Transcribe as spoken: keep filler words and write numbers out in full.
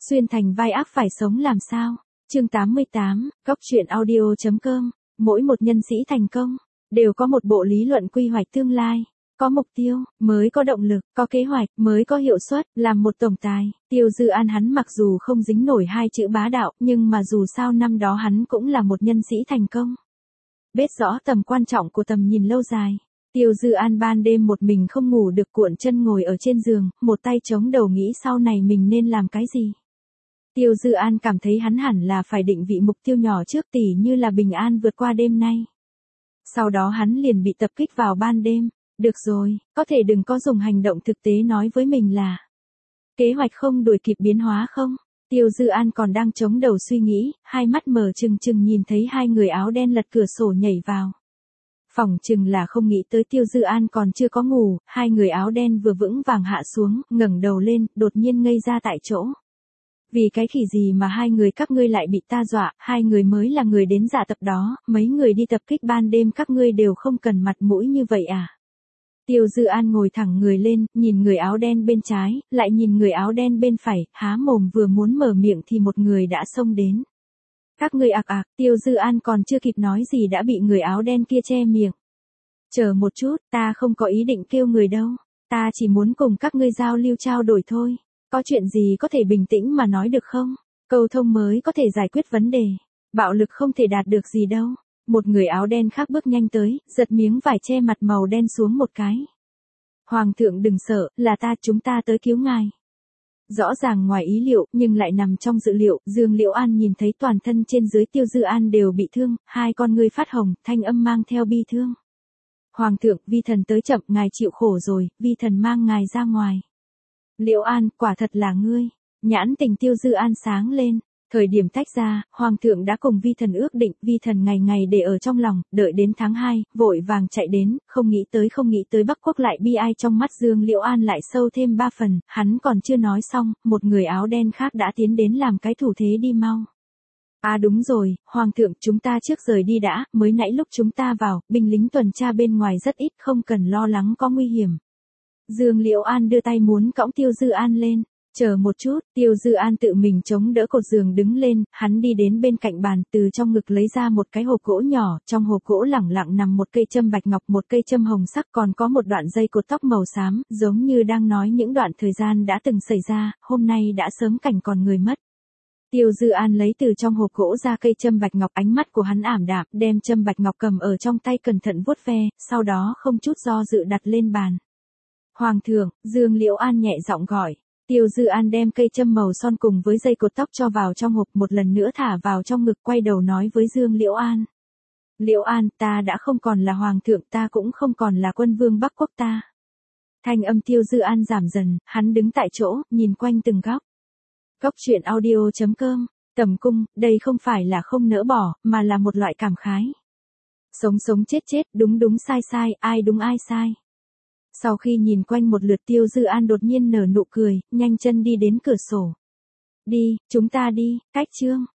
Xuyên thành vai ác phải sống làm sao? Chương tám mươi tám, góc truyện audio.com. Mỗi một nhân sĩ thành công, đều có một bộ lý luận quy hoạch tương lai. Có mục tiêu, mới có động lực, có kế hoạch, mới có hiệu suất, làm một tổng tài. Tiêu Dư An hắn mặc dù không dính nổi hai chữ bá đạo, nhưng mà dù sao năm đó hắn cũng là một nhân sĩ thành công. Biết rõ tầm quan trọng của tầm nhìn lâu dài. Tiêu Dư An ban đêm một mình không ngủ được cuộn chân ngồi ở trên giường, một tay chống đầu nghĩ sau này mình nên làm cái gì. Tiêu Dư An cảm thấy hắn hẳn là phải định vị mục tiêu nhỏ trước tỉ như là bình an vượt qua đêm nay. Sau đó hắn liền bị tập kích vào ban đêm. Được rồi, có thể đừng có dùng hành động thực tế nói với mình là kế hoạch không đuổi kịp biến hóa không? Tiêu Dư An còn đang chống đầu suy nghĩ, hai mắt mở trừng trừng nhìn thấy hai người áo đen lật cửa sổ nhảy vào. Phỏng chừng là không nghĩ tới Tiêu Dư An còn chưa có ngủ, hai người áo đen vừa vững vàng hạ xuống, ngẩng đầu lên, đột nhiên ngây ra tại chỗ. Vì cái khỉ gì mà hai người các ngươi lại bị ta dọa, hai người mới là người đến dạ tập đó, mấy người đi tập kích ban đêm các ngươi đều không cần mặt mũi như vậy à? Tiêu Dư An ngồi thẳng người lên, nhìn người áo đen bên trái, lại nhìn người áo đen bên phải, há mồm vừa muốn mở miệng thì một người đã xông đến. Các ngươi ạc ạc, Tiêu Dư An còn chưa kịp nói gì đã bị người áo đen kia che miệng. Chờ một chút, ta không có ý định kêu người đâu, ta chỉ muốn cùng các ngươi giao lưu trao đổi thôi. Có chuyện gì có thể bình tĩnh mà nói được không? Câu thông mới có thể giải quyết vấn đề. Bạo lực không thể đạt được gì đâu. Một người áo đen khác bước nhanh tới, giật miếng vải che mặt màu đen xuống một cái. Hoàng thượng đừng sợ, là ta chúng ta tới cứu ngài. Rõ ràng ngoài ý liệu, nhưng lại nằm trong dự liệu, Dương Liễu An nhìn thấy toàn thân trên dưới Tiêu Dư An đều bị thương, hai con ngươi phát hồng, thanh âm mang theo bi thương. Hoàng thượng, vi thần tới chậm, ngài chịu khổ rồi, vi thần mang ngài ra ngoài. Liễu An, quả thật là ngươi. Nhãn tình Tiêu Dư An sáng lên. Thời điểm tách ra, Hoàng thượng đã cùng vi thần ước định, vi thần ngày ngày để ở trong lòng, đợi đến tháng hai, vội vàng chạy đến, không nghĩ tới không nghĩ tới Bắc Quốc lại bi ai. Trong mắt Dương Liễu An lại sâu thêm ba phần, hắn còn chưa nói xong, một người áo đen khác đã tiến đến làm cái thủ thế đi mau. À đúng rồi, Hoàng thượng, chúng ta trước rời đi đã, mới nãy lúc chúng ta vào, binh lính tuần tra bên ngoài rất ít, không cần lo lắng có nguy hiểm. Dương Liễu An đưa tay muốn cõng Tiêu Dư An lên. Chờ một chút, Tiêu Dư An tự mình chống đỡ cột giường đứng lên, hắn đi đến bên cạnh bàn, từ trong ngực lấy ra một cái hộp gỗ nhỏ, trong hộp gỗ lẳng lặng nằm một cây châm bạch ngọc, một cây châm hồng sắc, còn có một đoạn dây cột tóc màu xám, giống như đang nói những đoạn thời gian đã từng xảy ra, hôm nay đã sớm cảnh còn người mất. Tiêu Dư An lấy từ trong hộp gỗ ra cây châm bạch ngọc, ánh mắt của hắn ảm đạm, đem châm bạch ngọc cầm ở trong tay cẩn thận vuốt ve, sau đó không chút do dự đặt lên bàn. Hoàng thượng, Dương Liễu An nhẹ giọng gọi. Tiêu Dư An đem cây châm màu son cùng với dây cột tóc cho vào trong hộp, một lần nữa thả vào trong ngực, quay đầu nói với Dương Liễu An. Liễu An, ta đã không còn là hoàng thượng, ta cũng không còn là quân vương Bắc Quốc ta. Thanh âm Tiêu Dư An giảm dần, hắn đứng tại chỗ, nhìn quanh từng góc. Góc truyện audio.com, tầm cung, đây không phải là không nỡ bỏ, mà là một loại cảm khái. Sống sống chết chết, đúng đúng sai sai, ai đúng ai sai. Sau khi nhìn quanh một lượt, Tiêu Dư An đột nhiên nở nụ cười, nhanh chân đi đến cửa sổ. Đi, chúng ta đi, cách chương.